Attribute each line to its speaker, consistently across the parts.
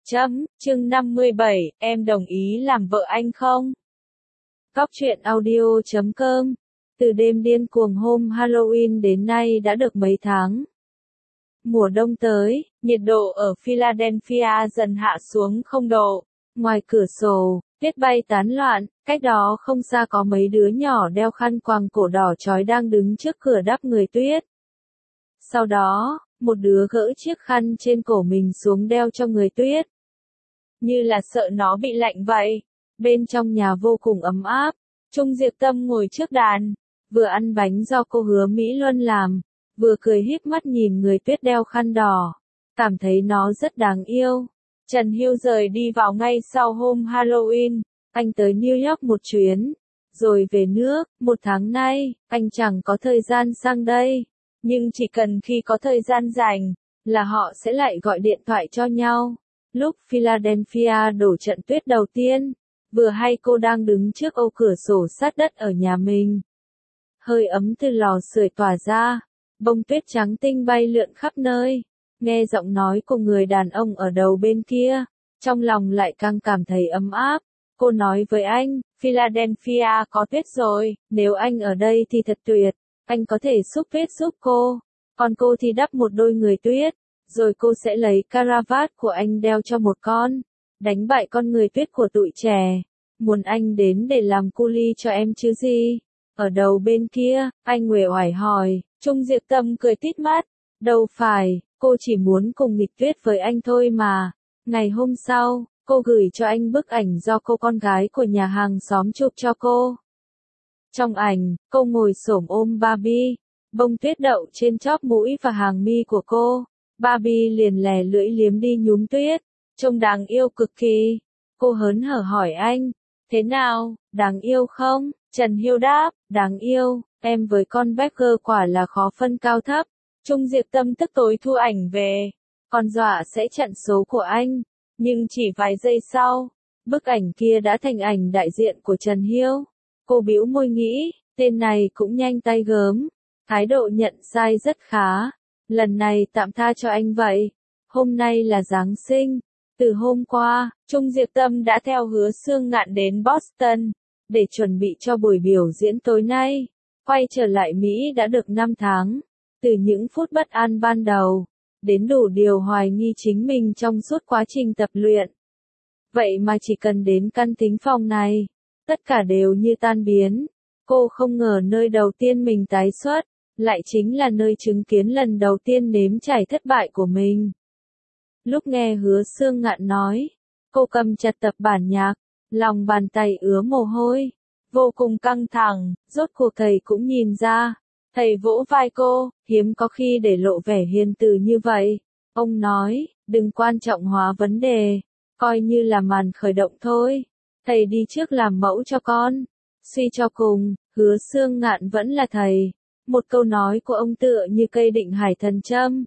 Speaker 1: Chương 57, em đồng ý làm vợ anh không? Góc truyện audio.com. Từ đêm điên cuồng hôm Halloween đến nay đã được mấy tháng. Mùa đông tới, nhiệt độ ở Philadelphia dần hạ xuống 0 độ. Ngoài cửa sổ, tuyết bay tán loạn, cách đó không xa có mấy đứa nhỏ đeo khăn quàng cổ đỏ chói đang đứng trước cửa đắp người tuyết. Sau đó, một đứa gỡ chiếc khăn trên cổ mình xuống đeo cho người tuyết. Như là sợ nó bị lạnh vậy. Bên trong nhà vô cùng ấm áp. Trung Diệp Tâm ngồi trước đàn, vừa ăn bánh do cô Hứa Mỹ Luân làm, vừa cười híp mắt nhìn người tuyết đeo khăn đỏ, cảm thấy nó rất đáng yêu. Trần Hưu rời đi vào ngay sau hôm Halloween, anh tới New York một chuyến, rồi về nước. 1 tháng nay, anh chẳng có thời gian sang đây, nhưng chỉ cần khi có thời gian rảnh, là họ sẽ lại gọi điện thoại cho nhau. Lúc Philadelphia đổ trận tuyết đầu tiên, vừa hay cô đang đứng trước ô cửa sổ sát đất ở nhà mình. Hơi ấm từ lò sưởi tỏa ra, bông tuyết trắng tinh bay lượn khắp nơi. Nghe giọng nói của người đàn ông ở đầu bên kia, trong lòng lại càng cảm thấy ấm áp. Cô nói với anh, Philadelphia có tuyết rồi, nếu anh ở đây thì thật tuyệt, anh có thể xúc tuyết giúp cô, còn cô thì đắp một đôi người tuyết. Rồi cô sẽ lấy caravat của anh đeo cho một con, đánh bại con người tuyết của tụi trẻ. Muốn anh đến để làm cu li cho em chứ gì? Ở đầu bên kia, anh uể oải hỏi. Trung Diệp Tâm cười tít mắt. Đâu phải, cô chỉ muốn cùng nghịch tuyết với anh thôi mà. Ngày hôm sau, cô gửi cho anh bức ảnh do cô con gái của nhà hàng xóm chụp cho cô. Trong ảnh, cô ngồi xổm ôm Barbie, bông tuyết đậu trên chóp mũi và hàng mi của cô. Barbie liền lè lưỡi liếm đi nhúm tuyết, trông đáng yêu cực kỳ. Cô hớn hở hỏi anh, thế nào, đáng yêu không? Trần Hiêu đáp, đáng yêu, em với con Becker quả là khó phân cao thấp. Trung Diệp Tâm tức tối thu ảnh về, còn dọa sẽ chặn số của anh. Nhưng chỉ vài giây sau, bức ảnh kia đã thành ảnh đại diện của Trần Hiêu. Cô bĩu môi nghĩ, tên này cũng nhanh tay gớm, thái độ nhận sai rất khá. Lần này tạm tha cho anh vậy. Hôm nay là Giáng sinh. Từ hôm qua, Trung Diệp Tâm đã theo Hứa Xương Ngạn đến Boston, để chuẩn bị cho buổi biểu diễn tối nay. Quay trở lại Mỹ đã được 5 tháng. Từ những phút bất an ban đầu, đến đủ điều hoài nghi chính mình trong suốt quá trình tập luyện. Vậy mà chỉ cần đến căn thính phòng này, tất cả đều như tan biến. Cô không ngờ nơi đầu tiên mình tái xuất, lại chính là nơi chứng kiến lần đầu tiên nếm trải thất bại của mình. Lúc nghe Hứa Xương Ngạn nói, cô cầm chặt tập bản nhạc, lòng bàn tay ứa mồ hôi, vô cùng căng thẳng. Rốt cuộc thầy cũng nhìn ra. Thầy vỗ vai cô, hiếm có khi để lộ vẻ hiền từ như vậy. Ông nói, đừng quan trọng hóa vấn đề, coi như là màn khởi động thôi. Thầy đi trước làm mẫu cho con. Suy cho cùng, Hứa Xương Ngạn vẫn là thầy. Một câu nói của ông tựa như cây định hải thần châm.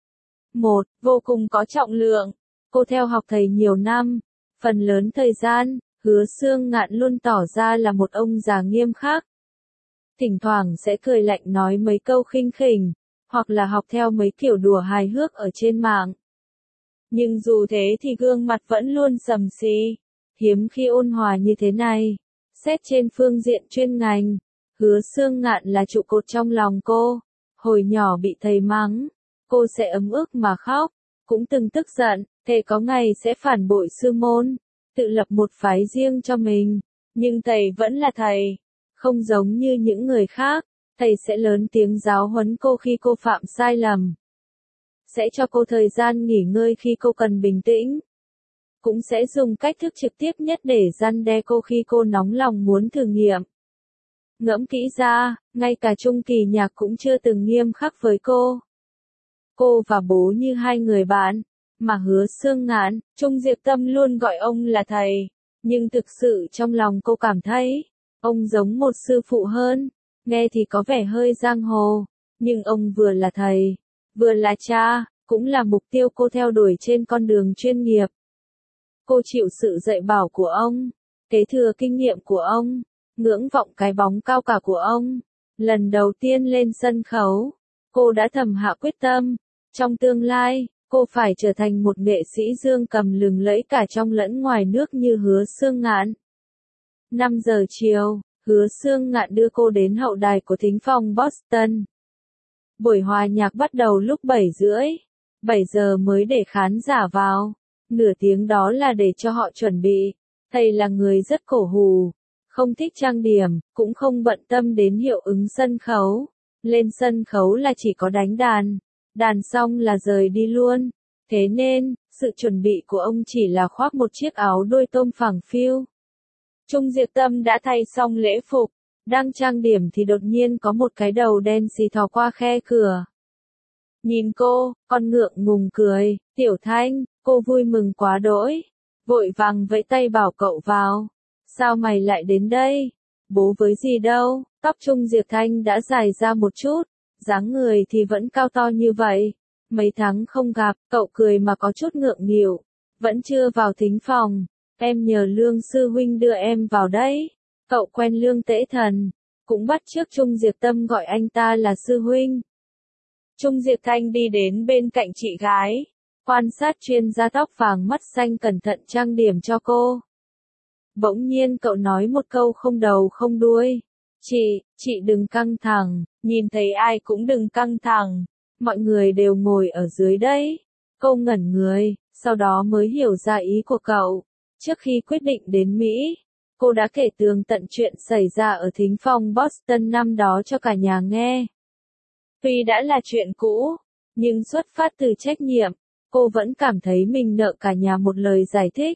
Speaker 1: Vô cùng có trọng lượng. Cô theo học thầy nhiều năm, phần lớn thời gian, Hứa Xương Ngạn luôn tỏ ra là một ông già nghiêm khắc. Thỉnh thoảng sẽ cười lạnh nói mấy câu khinh khỉnh, hoặc là học theo mấy kiểu đùa hài hước ở trên mạng. Nhưng dù thế thì gương mặt vẫn luôn sầm xì, hiếm khi ôn hòa như thế này. Xét trên phương diện chuyên ngành, Hứa Xương Ngạn là trụ cột trong lòng cô. Hồi nhỏ bị thầy mắng, cô sẽ ấm ức mà khóc, cũng từng tức giận, thề có ngày sẽ phản bội sư môn, tự lập một phái riêng cho mình. Nhưng thầy vẫn là thầy, không giống như những người khác, thầy sẽ lớn tiếng giáo huấn cô khi cô phạm sai lầm. Sẽ cho cô thời gian nghỉ ngơi khi cô cần bình tĩnh. Cũng sẽ dùng cách thức trực tiếp nhất để răn đe cô khi cô nóng lòng muốn thử nghiệm. Ngẫm kỹ ra, ngay cả Trung Kỳ Nhạc cũng chưa từng nghiêm khắc với cô. Cô và bố như hai người bạn, mà Hứa Xương Ngạn, Trung Diệp Tâm luôn gọi ông là thầy. Nhưng thực sự trong lòng cô cảm thấy, ông giống một sư phụ hơn. Nghe thì có vẻ hơi giang hồ, nhưng ông vừa là thầy, vừa là cha, cũng là mục tiêu cô theo đuổi trên con đường chuyên nghiệp. Cô chịu sự dạy bảo của ông, kế thừa kinh nghiệm của ông, ngưỡng vọng cái bóng cao cả của ông. Lần đầu tiên lên sân khấu, cô đã thầm hạ quyết tâm, trong tương lai, Cô phải trở thành một nghệ sĩ dương cầm lừng lẫy cả trong lẫn ngoài nước như Hứa Xương Ngạn. 5 giờ chiều, Hứa Xương Ngạn đưa cô đến hậu đài của thính phòng Boston. Buổi hòa nhạc bắt đầu lúc 7 rưỡi. 7 giờ mới để khán giả vào. Nửa tiếng đó là để cho họ chuẩn bị. Thầy là người rất cổ hủ. Không thích trang điểm, cũng không bận tâm đến hiệu ứng sân khấu. Lên sân khấu là chỉ có đánh đàn. Đàn xong là rời đi luôn. Thế nên, sự chuẩn bị của ông chỉ là khoác một chiếc áo đôi tôm phẳng phiu. Trung Diệp Tâm đã thay xong lễ phục. Đang trang điểm thì đột nhiên có một cái đầu đen xì thò qua khe cửa. Nhìn cô, con ngượng ngùng cười, Tiểu Thanh, cô vui mừng quá đỗi. Vội vàng vẫy tay bảo cậu vào. Sao mày lại đến đây? Bố với gì đâu, tóc Trung Diệp Thanh đã dài ra một chút, dáng người thì vẫn cao to như vậy. Mấy tháng không gặp, cậu cười mà có chút ngượng nghịu. Vẫn chưa vào thính phòng, em nhờ Lương sư huynh đưa em vào đấy. Cậu quen Lương Tễ Thần, cũng bắt chước Trung Diệp Tâm gọi anh ta là sư huynh. Trung Diệp Thanh đi đến bên cạnh chị gái, quan sát chuyên gia tóc vàng mắt xanh cẩn thận trang điểm cho cô. Bỗng nhiên cậu nói một câu không đầu không đuôi. Chị đừng căng thẳng, nhìn thấy ai cũng đừng căng thẳng. Mọi người đều ngồi ở dưới đấy. Cô ngẩn người, sau đó mới hiểu ra ý của cậu. Trước khi quyết định đến Mỹ, cô đã kể tường tận chuyện xảy ra ở thính phòng Boston năm đó cho cả nhà nghe. Tuy đã là chuyện cũ, nhưng xuất phát từ trách nhiệm, cô vẫn cảm thấy mình nợ cả nhà một lời giải thích.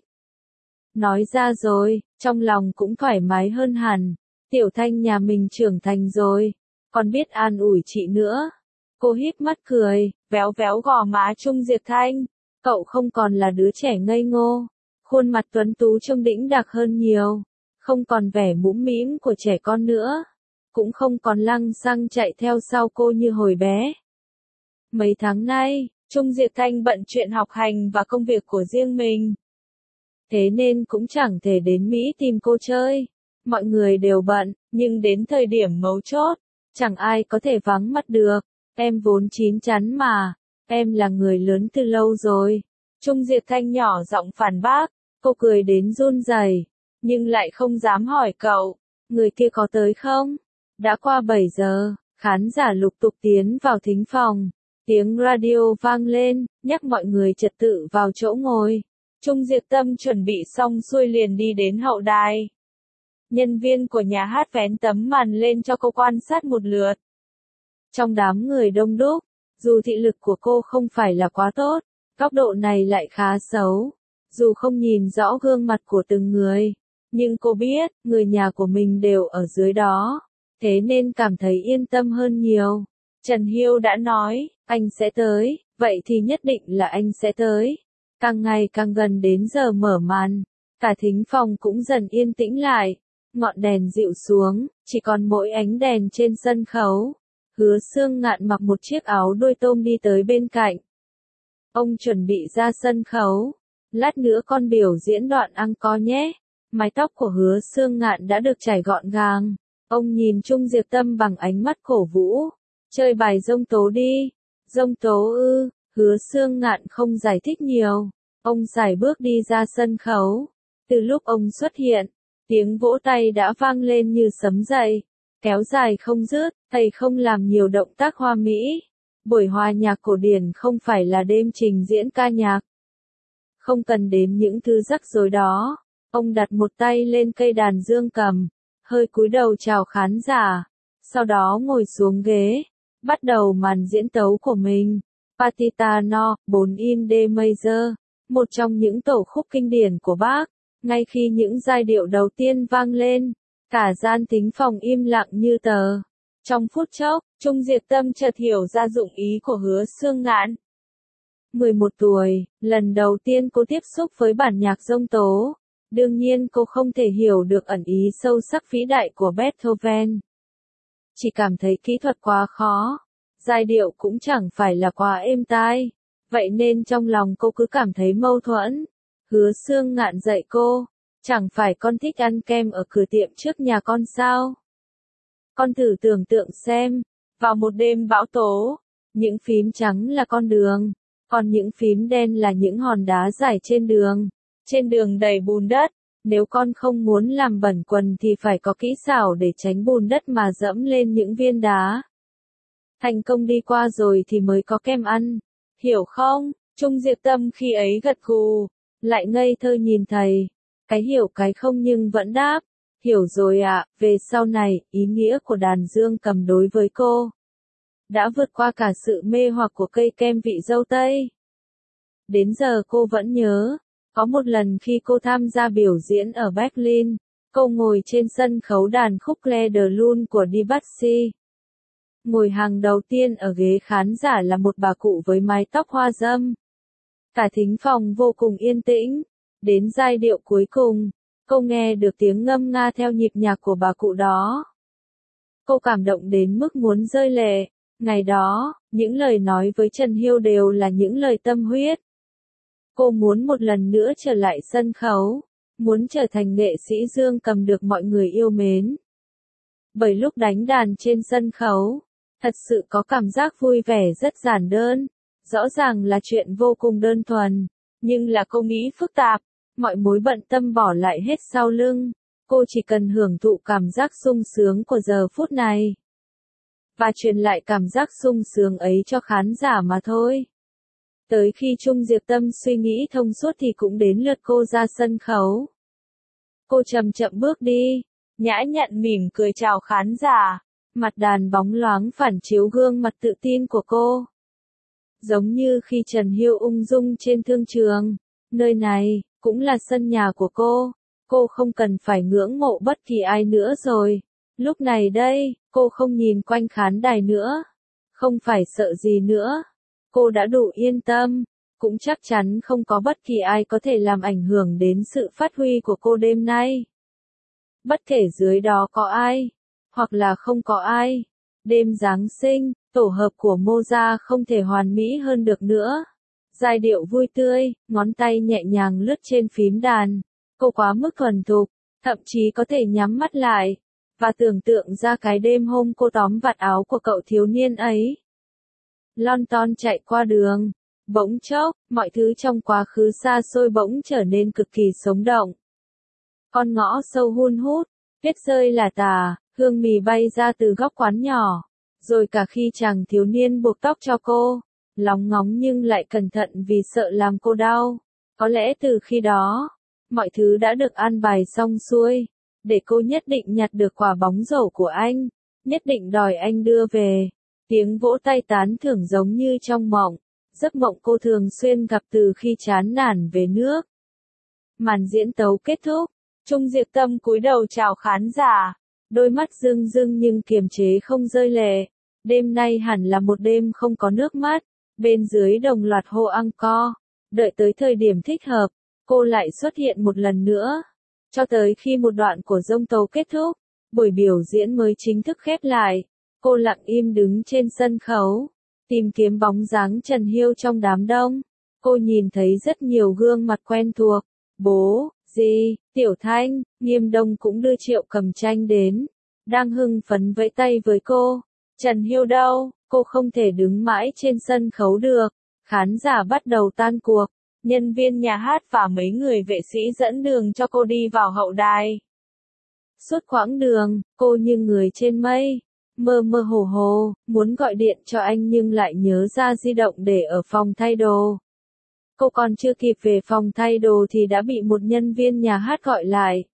Speaker 1: Nói ra rồi, trong lòng cũng thoải mái hơn hẳn. Tiểu Thanh nhà mình trưởng thành rồi, còn biết an ủi chị nữa. Cô híp mắt cười, véo véo gò má Trung Diệp Thanh. Cậu không còn là đứa trẻ ngây ngô. Khuôn mặt tuấn tú trông đĩnh đạc hơn nhiều. Không còn vẻ mũm mĩm của trẻ con nữa. Cũng không còn lăng xăng chạy theo sau cô như hồi bé. Mấy tháng nay, Trung Diệp Thanh bận chuyện học hành và công việc của riêng mình. Thế nên cũng chẳng thể đến Mỹ tìm cô chơi. Mọi người đều bận, nhưng đến thời điểm mấu chốt, chẳng ai có thể vắng mặt được. Em vốn chín chắn mà, em là người lớn từ lâu rồi. Trung Diệp Thanh nhỏ giọng phản bác, cô cười đến run rẩy, nhưng lại không dám hỏi cậu, người kia có tới không? Đã qua 7 giờ, khán giả lục tục tiến vào thính phòng. Tiếng radio vang lên, nhắc mọi người trật tự vào chỗ ngồi. Trung Diệp Tâm chuẩn bị xong xuôi liền đi đến hậu đài. Nhân viên của nhà hát vén tấm màn lên cho cô quan sát một lượt. Trong đám người đông đúc, dù thị lực của cô không phải là quá tốt, góc độ này lại khá xấu. Dù không nhìn rõ gương mặt của từng người, nhưng cô biết, người nhà của mình đều ở dưới đó. Thế nên cảm thấy yên tâm hơn nhiều. Trần Hiêu đã nói, anh sẽ tới, vậy thì nhất định là anh sẽ tới. Càng ngày càng gần đến giờ mở màn, cả thính phòng cũng dần yên tĩnh lại. Ngọn đèn dịu xuống, chỉ còn mỗi ánh đèn trên sân khấu. Hứa Xương Ngạn mặc một chiếc áo đôi tôm đi tới bên cạnh. Ông chuẩn bị ra sân khấu. Lát nữa con biểu diễn đoạn encore nhé. Mái tóc của Hứa Xương Ngạn đã được chải gọn gàng. Ông nhìn Trung Diệp Tâm bằng ánh mắt cổ vũ. Chơi bài dông tố đi. Dông tố ư, Hứa Xương Ngạn không giải thích nhiều. Ông sải bước đi ra sân khấu. Từ lúc ông xuất hiện, tiếng vỗ tay đã vang lên như sấm dậy. Kéo dài không dứt, thầy không làm nhiều động tác hoa mỹ. Buổi hòa nhạc cổ điển không phải là đêm trình diễn ca nhạc. Không cần đến những thứ rắc rối đó. Ông đặt một tay lên cây đàn dương cầm, hơi cúi đầu chào khán giả, sau đó ngồi xuống ghế, bắt đầu màn diễn tấu của mình. Partita No, 4 in D major, một trong những tổ khúc kinh điển của Bach. Ngay khi những giai điệu đầu tiên vang lên, cả gian thính phòng im lặng như tờ. Trong phút chốc, Trung Diệp Tâm chợt hiểu ra dụng ý của Hứa Xương Ngạn. 11 tuổi, lần đầu tiên cô tiếp xúc với bản nhạc dông tố. Đương nhiên cô không thể hiểu được ẩn ý sâu sắc vĩ đại của Beethoven. Chỉ cảm thấy kỹ thuật quá khó, giai điệu cũng chẳng phải là quá êm tai. Vậy nên trong lòng cô cứ cảm thấy mâu thuẫn. Hứa Xương Ngạn dạy cô, chẳng phải con thích ăn kem ở cửa tiệm trước nhà con sao? Con thử tưởng tượng xem, vào một đêm bão tố, những phím trắng là con đường. Còn những phím đen là những hòn đá rải trên đường. Trên đường đầy bùn đất. Nếu con không muốn làm bẩn quần thì phải có kỹ xảo để tránh bùn đất mà dẫm lên những viên đá. Thành công đi qua rồi thì mới có kem ăn. Hiểu không? Trung Diệp Tâm khi ấy gật gù, lại ngây thơ nhìn thầy. Cái hiểu cái không nhưng vẫn đáp. Hiểu rồi ạ, về sau này, ý nghĩa của đàn dương cầm đối với cô đã vượt qua cả sự mê hoặc của cây kem vị dâu tây. Đến giờ cô vẫn nhớ, có một lần khi cô tham gia biểu diễn ở Berlin, cô ngồi trên sân khấu đàn khúc Clair de Lune của Debussy. Ngồi hàng đầu tiên ở ghế khán giả là một bà cụ với mái tóc hoa râm. Cả thính phòng vô cùng yên tĩnh. Đến giai điệu cuối cùng, cô nghe được tiếng ngâm nga theo nhịp nhạc của bà cụ đó. Cô cảm động đến mức muốn rơi lệ. Ngày đó, những lời nói với Trần Hiêu đều là những lời tâm huyết. Cô muốn một lần nữa trở lại sân khấu, muốn trở thành nghệ sĩ dương cầm được mọi người yêu mến. Bởi lúc đánh đàn trên sân khấu, thật sự có cảm giác vui vẻ rất giản đơn. Rõ ràng là chuyện vô cùng đơn thuần, nhưng là cô nghĩ phức tạp, mọi mối bận tâm bỏ lại hết sau lưng. Cô chỉ cần hưởng thụ cảm giác sung sướng của giờ phút này. Và truyền lại cảm giác sung sướng ấy cho khán giả mà thôi. Tới khi Trung Diệp Tâm suy nghĩ thông suốt thì cũng đến lượt cô ra sân khấu. Cô chậm chậm bước đi, nhã nhặn mỉm cười chào khán giả. Mặt đàn bóng loáng phản chiếu gương mặt tự tin của cô. Giống như khi Trần Hiêu ung dung trên thương trường, nơi này cũng là sân nhà của cô không cần phải ngưỡng mộ bất kỳ ai nữa rồi. Lúc này đây, cô không nhìn quanh khán đài nữa, không phải sợ gì nữa, cô đã đủ yên tâm, cũng chắc chắn không có bất kỳ ai có thể làm ảnh hưởng đến sự phát huy của cô đêm nay. Bất kể dưới đó có ai, hoặc là không có ai, đêm Giáng sinh, tổ hợp của Mozart không thể hoàn mỹ hơn được nữa. Giai điệu vui tươi, ngón tay nhẹ nhàng lướt trên phím đàn. Cô quá mức thuần thục, thậm chí có thể nhắm mắt lại, và tưởng tượng ra cái đêm hôm cô tóm vạt áo của cậu thiếu niên ấy. Lon ton chạy qua đường, bỗng chốc, mọi thứ trong quá khứ xa xôi bỗng trở nên cực kỳ sống động. Con ngõ sâu hun hút, tuyết rơi lả tả, hương mì bay ra từ góc quán nhỏ. Rồi cả khi chàng thiếu niên buộc tóc cho cô, lóng ngóng nhưng lại cẩn thận vì sợ làm cô đau. Có lẽ từ khi đó, mọi thứ đã được an bài xong xuôi, để cô nhất định nhặt được quả bóng rổ của anh, nhất định đòi anh đưa về. Tiếng vỗ tay tán thưởng giống như trong mộng, giấc mộng cô thường xuyên gặp từ khi chán nản về nước. Màn diễn tấu kết thúc, Trung Diệp Tâm cúi đầu chào khán giả, đôi mắt rưng rưng nhưng kiềm chế không rơi lệ. Đêm nay hẳn là một đêm không có nước mắt. Bên dưới đồng loạt hô encore. Đợi tới thời điểm thích hợp, cô lại xuất hiện một lần nữa. Cho tới khi một đoạn của dông tấu kết thúc, buổi biểu diễn mới chính thức khép lại. Cô lặng im đứng trên sân khấu, tìm kiếm bóng dáng Trần Hiêu trong đám đông. Cô nhìn thấy rất nhiều gương mặt quen thuộc. Bố, dì, Tiểu Thanh, Nghiêm Đông cũng đưa Triệu Cầm Tranh đến. Đang hưng phấn vẫy tay với cô. Trần Hiêu đâu? Cô không thể đứng mãi trên sân khấu được. Khán giả bắt đầu tan cuộc. Nhân viên nhà hát và mấy người vệ sĩ dẫn đường cho cô đi vào hậu đài. Suốt quãng đường, cô như người trên mây. Mơ mơ hồ hồ, muốn gọi điện cho anh nhưng lại nhớ ra di động để ở phòng thay đồ. Cô còn chưa kịp về phòng thay đồ thì đã bị một nhân viên nhà hát gọi lại.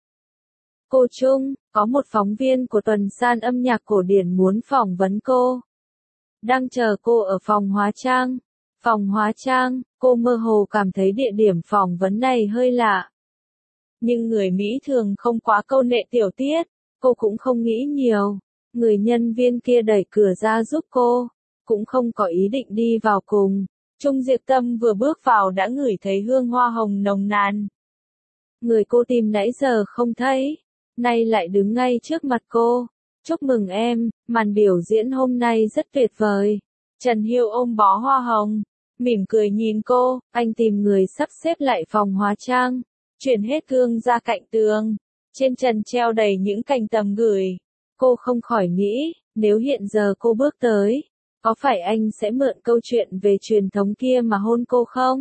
Speaker 1: Cô Trung, có một phóng viên của tuần san âm nhạc cổ điển muốn phỏng vấn cô. Đang chờ cô ở phòng hóa trang. Phòng hóa trang, cô mơ hồ cảm thấy địa điểm phỏng vấn này hơi lạ. Nhưng người Mỹ thường không quá câu nệ tiểu tiết, cô cũng không nghĩ nhiều. Người nhân viên kia đẩy cửa ra giúp cô, cũng không có ý định đi vào cùng. Trung Diệp Tâm vừa bước vào đã ngửi thấy hương hoa hồng nồng nàn. Người cô tìm nãy giờ không thấy, nay lại đứng ngay trước mặt cô. Chúc mừng em, màn biểu diễn hôm nay rất tuyệt vời. Trần Hiêu ôm bó hoa hồng, mỉm cười nhìn cô, anh tìm người sắp xếp lại phòng hóa trang, chuyển hết gương ra cạnh tường. Trên trần treo đầy những cành tầm gửi. Cô không khỏi nghĩ, nếu hiện giờ cô bước tới, Có phải anh sẽ mượn câu chuyện về truyền thống kia mà hôn cô không?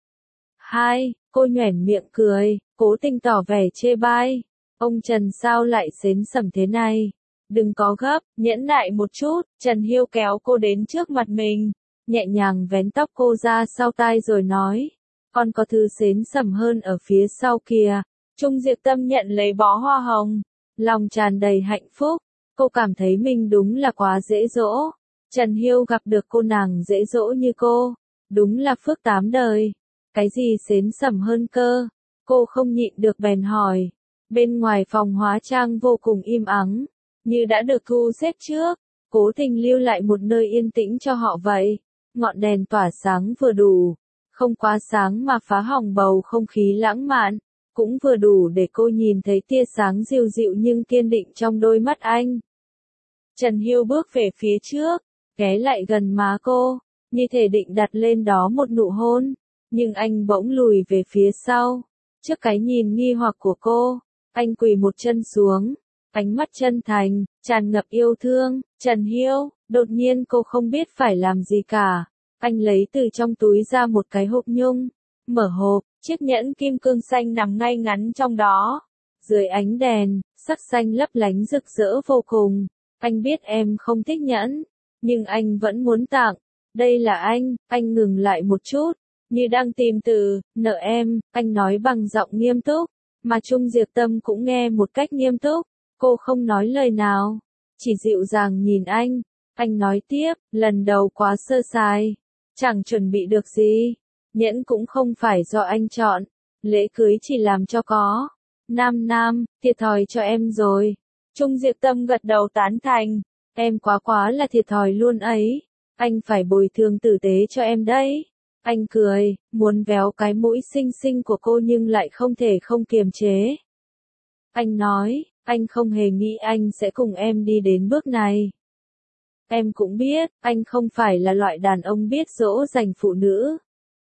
Speaker 1: 2. Cô nhoẻn miệng cười, cố tình tỏ vẻ chê bai. Ông Trần sao lại xến xẩm thế này? Đừng có gấp, nhẫn nại một chút. Trần Hiêu kéo cô đến trước mặt mình, nhẹ nhàng vén tóc cô ra sau tai rồi nói. Còn có thứ xến xẩm hơn ở phía sau kìa. Trung Diệp Tâm nhận lấy bó hoa hồng, lòng tràn đầy hạnh phúc. Cô cảm thấy mình đúng là quá dễ dỗ. Trần Hiêu gặp được cô nàng dễ dỗ như cô, đúng là phước tám đời. Cái gì xến xẩm hơn cơ? Cô không nhịn được bèn hỏi. Bên ngoài phòng hóa trang vô cùng im ắng, như đã được thu xếp trước, cố tình lưu lại một nơi yên tĩnh cho họ vậy. Ngọn đèn tỏa sáng vừa đủ, không quá sáng mà phá hỏng bầu không khí lãng mạn, cũng vừa đủ để cô nhìn thấy tia sáng dịu dịu nhưng kiên định trong đôi mắt anh. Trần Hiêu bước về phía trước, ghé lại gần má cô, như thể định đặt lên đó một nụ hôn, nhưng anh bỗng lùi về phía sau. Trước cái nhìn nghi hoặc của cô, anh quỳ một chân xuống, ánh mắt chân thành, tràn ngập yêu thương. Trần Hiêu, đột nhiên cô không biết phải làm gì cả. Anh lấy từ trong túi ra một cái hộp nhung, mở hộp, chiếc nhẫn kim cương xanh nằm ngay ngắn trong đó. Dưới ánh đèn, sắc xanh lấp lánh rực rỡ vô cùng. Anh biết em không thích nhẫn, nhưng anh vẫn muốn tặng. Đây là anh ngừng lại một chút, như đang tìm từ, nợ em, anh nói bằng giọng nghiêm túc, mà Trung Diệp Tâm cũng nghe một cách nghiêm túc. Cô không nói lời nào, chỉ dịu dàng nhìn anh. Anh nói tiếp, lần đầu quá sơ sài, chẳng chuẩn bị được gì. Nhẫn cũng không phải do anh chọn, lễ cưới chỉ làm cho có. Nam, thiệt thòi cho em rồi. Trung Diệp Tâm gật đầu tán thành, em quá là thiệt thòi luôn ấy. Anh phải bồi thường tử tế cho em đấy. Anh cười, muốn véo cái mũi xinh xinh của cô nhưng lại không thể không kiềm chế. Anh nói, anh không hề nghĩ anh sẽ cùng em đi đến bước này. Em cũng biết, anh không phải là loại đàn ông biết dỗ dành phụ nữ.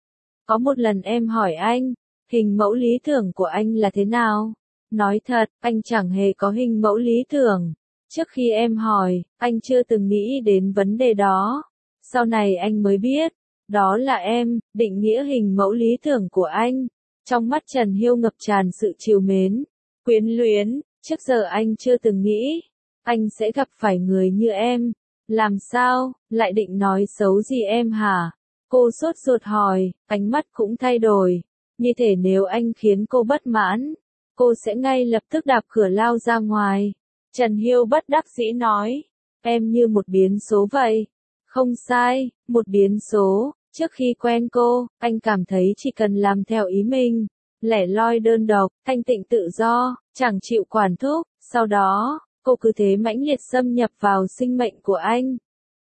Speaker 1: Có một lần em hỏi anh, hình mẫu lý tưởng của anh là thế nào? Nói thật, anh chẳng hề có hình mẫu lý tưởng. Trước khi em hỏi, anh chưa từng nghĩ đến vấn đề đó. Sau này anh mới biết, đó là em, định nghĩa hình mẫu lý tưởng của anh. Trong mắt Trần Hiêu ngập tràn sự trìu mến, quyến luyến. Trước giờ anh chưa từng nghĩ, anh sẽ gặp phải người như em. Làm sao, lại định nói xấu gì em hả? Cô sốt ruột hỏi, ánh mắt cũng thay đổi. Như thể nếu anh khiến cô bất mãn, cô sẽ ngay lập tức đạp cửa lao ra ngoài. Trần Hiêu bất đắc dĩ nói, em như một biến số vậy. Không sai, một biến số. Trước khi quen cô, anh cảm thấy chỉ cần làm theo ý mình, lẻ loi đơn độc, thanh tịnh tự do, chẳng chịu quản thúc. Sau đó, cô cứ thế mãnh liệt xâm nhập vào sinh mệnh của anh.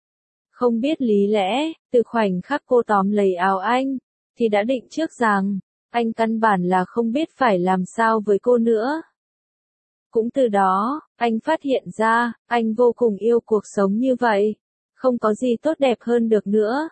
Speaker 1: Không biết lý lẽ, từ khoảnh khắc cô tóm lấy áo anh, thì đã định trước rằng, anh căn bản là không biết phải làm sao với cô nữa. Cũng từ đó, anh phát hiện ra, anh vô cùng yêu cuộc sống như vậy. Không có gì tốt đẹp hơn được nữa.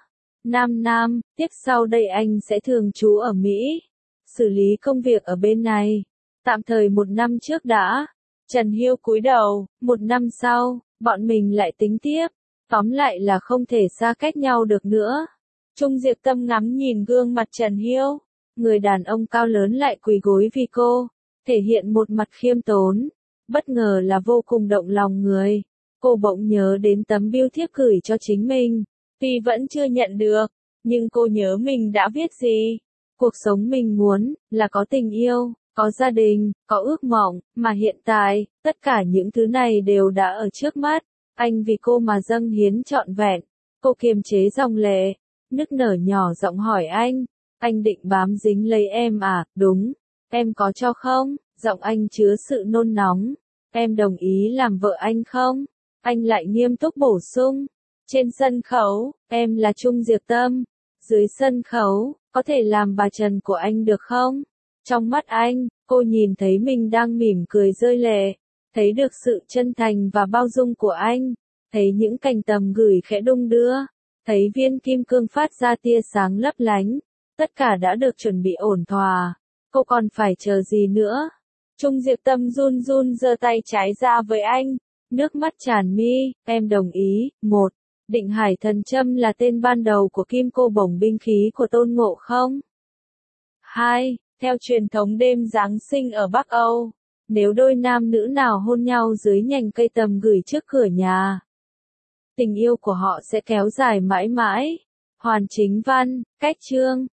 Speaker 1: Nam, tiếp sau đây anh sẽ thường trú ở Mỹ, xử lý công việc ở bên này. Tạm thời 1 năm trước đã. Trần Hiêu cúi đầu, 1 năm sau, bọn mình lại tính tiếp. Tóm lại là không thể xa cách nhau được nữa. Trung Diệp Tâm ngắm nhìn gương mặt Trần Hiêu. Người đàn ông cao lớn lại quỳ gối vì cô, thể hiện một mặt khiêm tốn. Bất ngờ là vô cùng động lòng người. Cô bỗng nhớ đến tấm bưu thiếp gửi cho chính mình. Tuy vẫn chưa nhận được, nhưng cô nhớ mình đã viết gì. Cuộc sống mình muốn, là có tình yêu, có gia đình, có ước mộng, mà hiện tại, tất cả những thứ này đều đã ở trước mắt. Anh vì cô mà dâng hiến trọn vẹn. Cô kiềm chế dòng lệ, nức nở nhỏ giọng hỏi anh định bám dính lấy em à? Đúng, em có cho không? Giọng anh chứa sự nôn nóng. Em đồng ý làm vợ anh không? Anh lại nghiêm túc bổ sung. Trên sân khấu, em là Trung Diệp Tâm. Dưới sân khấu, có thể làm bà Trần của anh được không? Trong mắt anh, cô nhìn thấy mình đang mỉm cười rơi lệ. Thấy được sự chân thành và bao dung của anh. Thấy những cành tầm gửi khẽ đung đưa. Thấy viên kim cương phát ra tia sáng lấp lánh. Tất cả đã được chuẩn bị ổn thỏa. Cô còn phải chờ gì nữa? Trung Diệp Tâm run run giơ tay trái ra với anh. Nước mắt tràn mi, em đồng ý. 1. Định Hải Thần Châm là tên ban đầu của kim cô bổng binh khí của Tôn Ngộ Không. 2. Theo truyền thống đêm Giáng sinh ở Bắc Âu, nếu đôi nam nữ nào hôn nhau dưới nhành cây tầm gửi trước cửa nhà, tình yêu của họ sẽ kéo dài mãi mãi. Hoàn Chính Văn, Cách Chương